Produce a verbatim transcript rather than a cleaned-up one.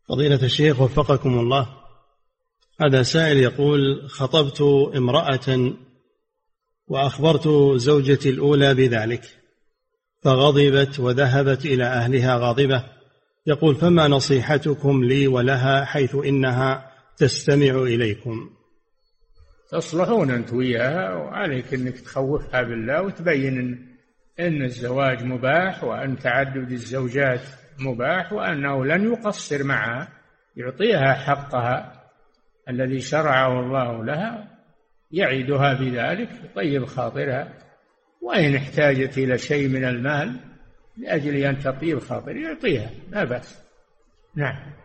فضيلة الشيخ وفقكم الله، هذا سائل يقول: خطبت امرأة وأخبرت زوجتي الأولى بذلك فغضبت وذهبت إلى أهلها غاضبة، يقول: فما نصيحتكم لي ولها حيث إنها تستمع إليكم؟ تصلحون أنت وياها، وعليك أنك تخوفها بالله وتبين إن, إن الزواج مباح، وأن تعدد الزوجات مباح، وأنه لن يقصر معها، يعطيها حقها الذي شرعه الله لها، يعيدها بذلك، يطيب خاطرها، وإن احتاجت إلى شيء من المال لأجل أن تطيب خاطر يعطيها، لا بأس. نعم.